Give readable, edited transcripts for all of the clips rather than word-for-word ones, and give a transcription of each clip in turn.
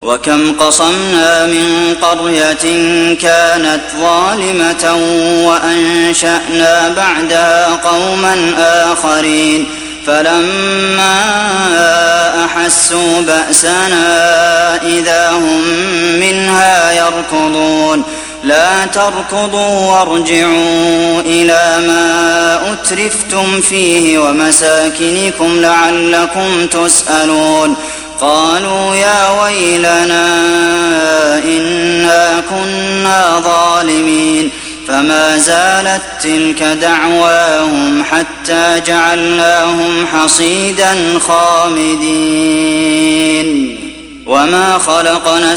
وكم قصمنا من قرية كانت ظالمة وأنشأنا بعدها قوما آخرين فلما أحسوا بأسنا إذا هم منها يركضون لا تركضوا وارجعوا إلى ما أترفتم فيه ومساكنكم لعلكم تسألون قالوا يا ويلنا إنا كنا ظالمين فما زالت تلك دعواهم حتى جعلناهم حصيدا خامدين وما خلقنا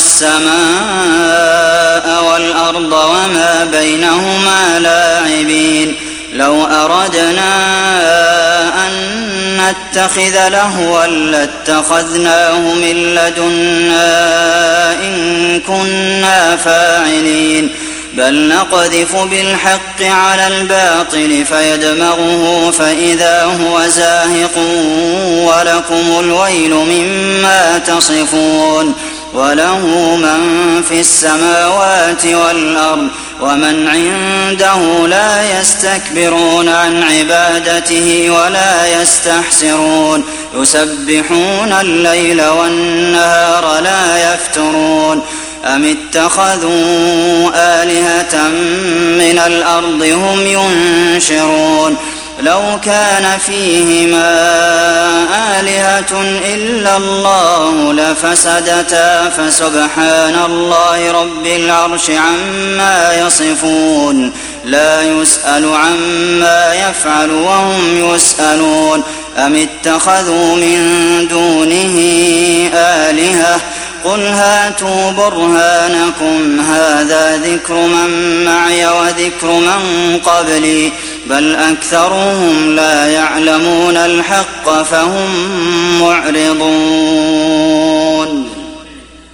السماء والأرض وما بينهما لاعبين لو أردنا أن نتخذ لهوا لاتخذناه من لدنا إن كنا فاعلين بل نقذف بالحق على الباطل فيدمغه فإذا هو زاهق ولكم الويل مما تصفون وله من في السماوات والأرض ومن عنده لا يستكبرون عن عبادته ولا يستحسرون يسبحون الليل والنهار لا يفترون أم اتخذوا آلهة من الأرض هم ينشرون لو كان فيهما آلهة إلا الله لفسدتا فسبحان الله رب العرش عما يصفون لا يسأل عما يفعل وهم يسألون أم اتخذوا من دونه آلهة قل هاتوا برهانكم هذا ذكر من معي وذكر من قبلي بل أكثرهم لا يعلمون الحق فهم معرضون